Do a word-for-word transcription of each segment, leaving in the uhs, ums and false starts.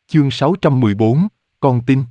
Chương sáu trăm mười bốn, con tin.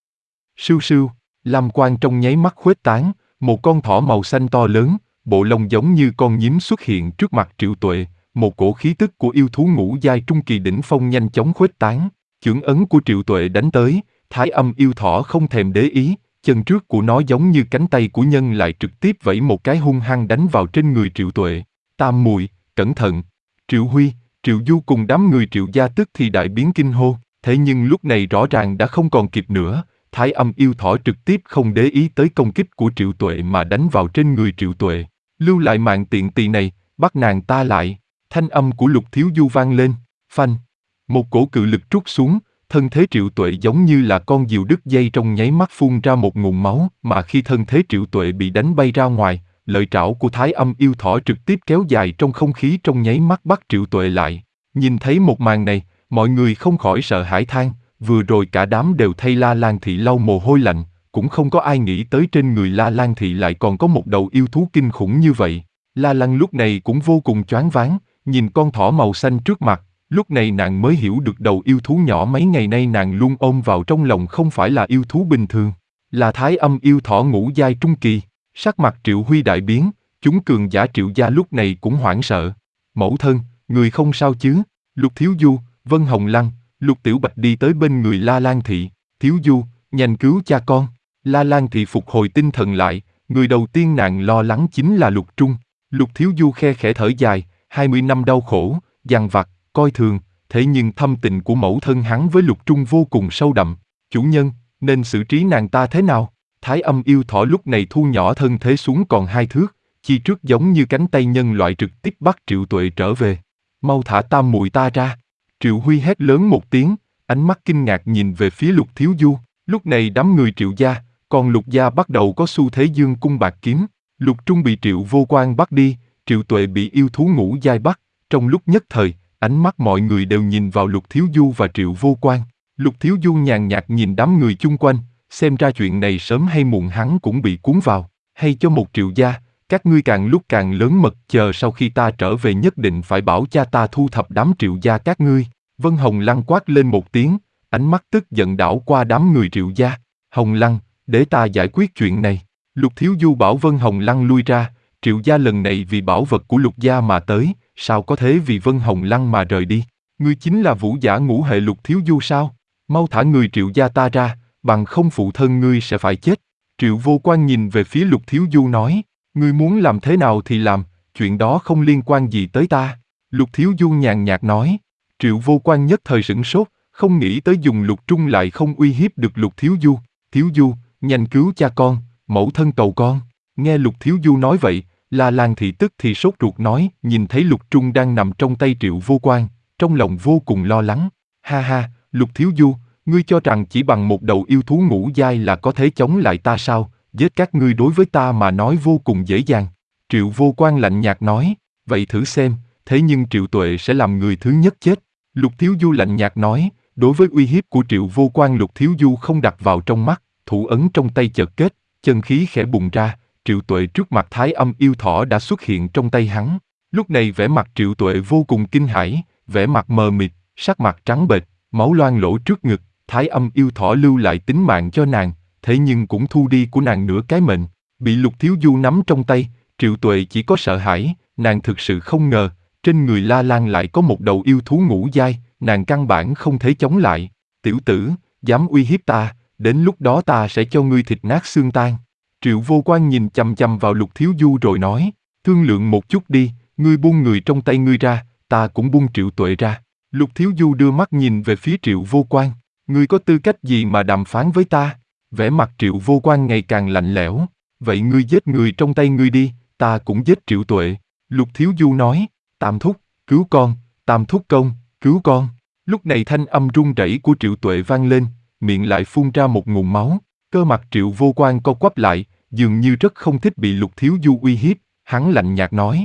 Sưu sưu, lam quang trong nháy mắt khuếch tán, một con thỏ màu xanh to lớn, bộ lông giống như con nhím xuất hiện trước mặt Triệu Tuệ, một cổ khí tức của yêu thú ngũ giai trung kỳ đỉnh phong nhanh chóng khuếch tán, chưởng ấn của Triệu Tuệ đánh tới, Thái Âm yêu thỏ không thèm để ý, chân trước của nó giống như cánh tay của nhân lại trực tiếp vẫy một cái hung hăng đánh vào trên người Triệu Tuệ. Tam muội, cẩn thận! Triệu Huy, Triệu Du cùng đám người Triệu gia tức thì đại biến kinh hô. Thế nhưng lúc này rõ ràng đã không còn kịp nữa, Thái Âm yêu thỏ trực tiếp không để ý tới công kích của Triệu Tuệ mà đánh vào trên người Triệu Tuệ. Lưu lại mạng tiện tỳ này, bắt nàng ta lại. Thanh âm của Lục Thiếu Du vang lên, phanh. Một cổ cự lực trút xuống, thân thế Triệu Tuệ giống như là con diều đứt dây trong nháy mắt phun ra một nguồn máu, mà khi thân thế Triệu Tuệ bị đánh bay ra ngoài, lợi trảo của Thái Âm yêu thỏ trực tiếp kéo dài trong không khí trong nháy mắt bắt Triệu Tuệ lại. Nhìn thấy một màn này, mọi người không khỏi sợ hãi than, vừa rồi cả đám đều thay La Lan Thị lau mồ hôi lạnh, cũng không có ai nghĩ tới trên người La Lan Thị lại còn có một đầu yêu thú kinh khủng như vậy. La Lan lúc này cũng vô cùng choáng váng, nhìn con thỏ màu xanh trước mặt, lúc này nàng mới hiểu được đầu yêu thú nhỏ mấy ngày nay nàng luôn ôm vào trong lòng không phải là yêu thú bình thường, là Thái Âm yêu thỏ ngũ giai trung kỳ. Sắc mặt Triệu Huy đại biến, chúng cường giả Triệu gia lúc này cũng hoảng sợ. Mẫu thân, người không sao chứ? Lục Thiếu Du, Vân Hồng Lăng, Lục Tiểu Bạch đi tới bên người La Lan Thị. Thiếu Du, nhanh cứu cha con. La Lan Thị phục hồi tinh thần lại, người đầu tiên nàng lo lắng chính là Lục Trung. Lục Thiếu Du khe khẽ thở dài, hai mươi năm đau khổ, dằn vặt, coi thường, thế nhưng thâm tình của mẫu thân hắn với Lục Trung vô cùng sâu đậm. Chủ nhân, nên xử trí nàng ta thế nào? Thái Âm yêu thỏ lúc này thu nhỏ thân thế xuống còn hai thước, chi trước giống như cánh tay nhân loại trực tiếp bắt Triệu Tuệ trở về. Mau thả tam muội ta ra! Triệu Huy hét lớn một tiếng, ánh mắt kinh ngạc nhìn về phía Lục Thiếu Du. Lúc này đám người Triệu gia, còn Lục gia bắt đầu có xu thế dương cung bạc kiếm. Lục Trung bị Triệu Vô Quan bắt đi, Triệu Tuệ bị yêu thú ngũ giai bắt. Trong lúc nhất thời, ánh mắt mọi người đều nhìn vào Lục Thiếu Du và Triệu Vô Quan. Lục Thiếu Du nhàn nhạt nhìn đám người chung quanh, xem ra chuyện này sớm hay muộn hắn cũng bị cuốn vào. Hay cho một Triệu gia, các ngươi càng lúc càng lớn mật, chờ sau khi ta trở về nhất định phải bảo cha ta thu thập đám Triệu gia các ngươi. Vân Hồng Lăng quát lên một tiếng, ánh mắt tức giận đảo qua đám người Triệu gia. Hồng Lăng, để ta giải quyết chuyện này. Lục Thiếu Du bảo Vân Hồng Lăng lui ra, Triệu gia lần này vì bảo vật của Lục gia mà tới, sao có thể vì Vân Hồng Lăng mà rời đi. Ngươi chính là vũ giả ngũ hệ Lục Thiếu Du sao? Mau thả người Triệu gia ta ra, bằng không phụ thân ngươi sẽ phải chết. Triệu Vô Quan nhìn về phía Lục Thiếu Du nói, ngươi muốn làm thế nào thì làm, chuyện đó không liên quan gì tới ta. Lục Thiếu Du nhàn nhạt nói. Triệu Vô Quan nhất thời sửng sốt, không nghĩ tới dùng Lục Trung lại không uy hiếp được Lục Thiếu Du. Thiếu Du, nhanh cứu cha con, mẫu thân cầu con. Nghe Lục Thiếu Du nói vậy, La Lan Thị tức thì sốt ruột nói, nhìn thấy Lục Trung đang nằm trong tay Triệu Vô Quan, trong lòng vô cùng lo lắng. Ha ha, Lục Thiếu Du, ngươi cho rằng chỉ bằng một đầu yêu thú ngũ giai là có thể chống lại ta sao? Giết các ngươi đối với ta mà nói vô cùng dễ dàng. Triệu Vô Quan lạnh nhạt nói, vậy thử xem, thế nhưng Triệu Tuệ sẽ làm người thứ nhất chết. Lục Thiếu Du lạnh nhạt nói, đối với uy hiếp của Triệu Vô Quan Lục Thiếu Du không đặt vào trong mắt, thủ ấn trong tay chợt kết, chân khí khẽ bùng ra, Triệu Tuệ trước mặt Thái Âm yêu thỏ đã xuất hiện trong tay hắn. Lúc này vẻ mặt Triệu Tuệ vô cùng kinh hãi, vẻ mặt mờ mịt, sắc mặt trắng bệch, máu loang lỗ trước ngực. Thái Âm yêu thỏ lưu lại tính mạng cho nàng, thế nhưng cũng thu đi của nàng nửa cái mệnh. Bị Lục Thiếu Du nắm trong tay, Triệu Tuệ chỉ có sợ hãi, nàng thực sự không ngờ, trên người La Lan lại có một đầu yêu thú ngũ giai, nàng căn bản không thể chống lại. Tiểu tử, dám uy hiếp ta, đến lúc đó ta sẽ cho ngươi thịt nát xương tan. Triệu Vô Quan nhìn chằm chằm vào Lục Thiếu Du rồi nói, thương lượng một chút đi, ngươi buông người trong tay ngươi ra, ta cũng buông Triệu Tuệ ra. Lục Thiếu Du đưa mắt nhìn về phía Triệu Vô Quan, ngươi có tư cách gì mà đàm phán với ta? Vẻ mặt Triệu Vô Quan ngày càng lạnh lẽo, vậy ngươi giết người trong tay ngươi đi, ta cũng giết Triệu Tuệ. Lục Thiếu Du nói, Tam thúc, cứu con, Tam thúc công, cứu con. Lúc này thanh âm run rẩy của Triệu Tuệ vang lên, miệng lại phun ra một nguồn máu, cơ mặt Triệu Vô Quan co quắp lại, dường như rất không thích bị Lục Thiếu Du uy hiếp, hắn lạnh nhạt nói.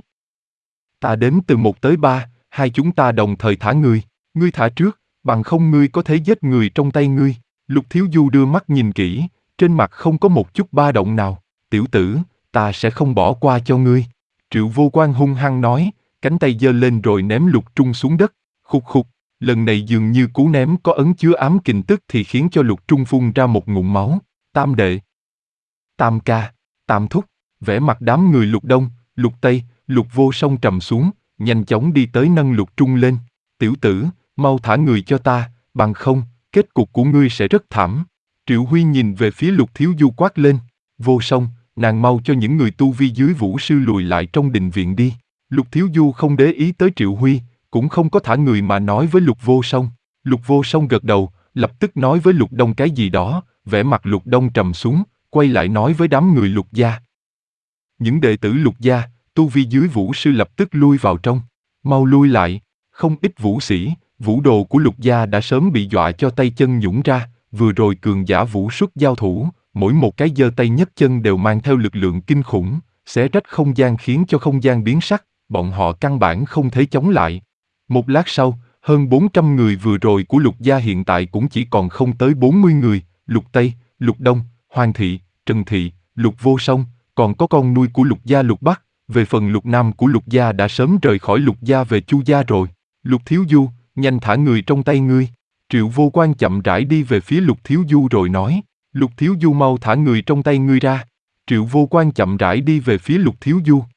Ta đếm từ một tới ba, hai chúng ta đồng thời thả ngươi, ngươi thả trước, bằng không ngươi có thể giết người trong tay ngươi. Lục Thiếu Du đưa mắt nhìn kỹ, trên mặt không có một chút ba động nào. Tiểu tử, ta sẽ không bỏ qua cho ngươi. Triệu Vô Quan hung hăng nói, cánh tay giơ lên rồi ném Lục Trung xuống đất. Khục khục, lần này dường như cú ném có ấn chứa ám kình tức thì khiến cho Lục Trung phun ra một ngụm máu. Tam đệ, Tam ca, Tam thúc, vẻ mặt đám người Lục Đông, Lục Tây, Lục Vô Song trầm xuống, nhanh chóng đi tới nâng Lục Trung lên. Tiểu tử, mau thả người cho ta, bằng không, kết cục của ngươi sẽ rất thảm. Triệu Huy nhìn về phía Lục Thiếu Du quát lên. Vô Song, nàng mau cho những người tu vi dưới vũ sư lùi lại trong đình viện đi. Lục Thiếu Du không để ý tới Triệu Huy, cũng không có thả người mà nói với Lục Vô Song. Lục Vô Song gật đầu, lập tức nói với Lục Đông cái gì đó, vẻ mặt Lục Đông trầm xuống, quay lại nói với đám người Lục gia. Những đệ tử Lục gia, tu vi dưới vũ sư lập tức lui vào trong. Mau lui lại, không ít vũ sĩ, vũ đồ của Lục gia đã sớm bị dọa cho tay chân nhũn ra, vừa rồi cường giả vũ xuất giao thủ, mỗi một cái giơ tay nhấc chân đều mang theo lực lượng kinh khủng, xé rách không gian khiến cho không gian biến sắc, bọn họ căn bản không thể chống lại. Một lát sau, hơn bốn trăm người vừa rồi của Lục gia hiện tại cũng chỉ còn không tới bốn mươi người, Lục Tây, Lục Đông, Hoàng Thị, Trần Thị, Lục Vô Song, còn có con nuôi của Lục gia Lục Bắc, về phần Lục Nam của Lục gia đã sớm rời khỏi Lục gia về Chu gia rồi. Lục Thiếu Du, nhanh thả người trong tay ngươi. Triệu Vô Quan chậm rãi đi về phía Lục Thiếu Du rồi nói, Lục Thiếu Du mau thả người trong tay ngươi ra. Triệu Vô Quan chậm rãi đi về phía Lục Thiếu Du.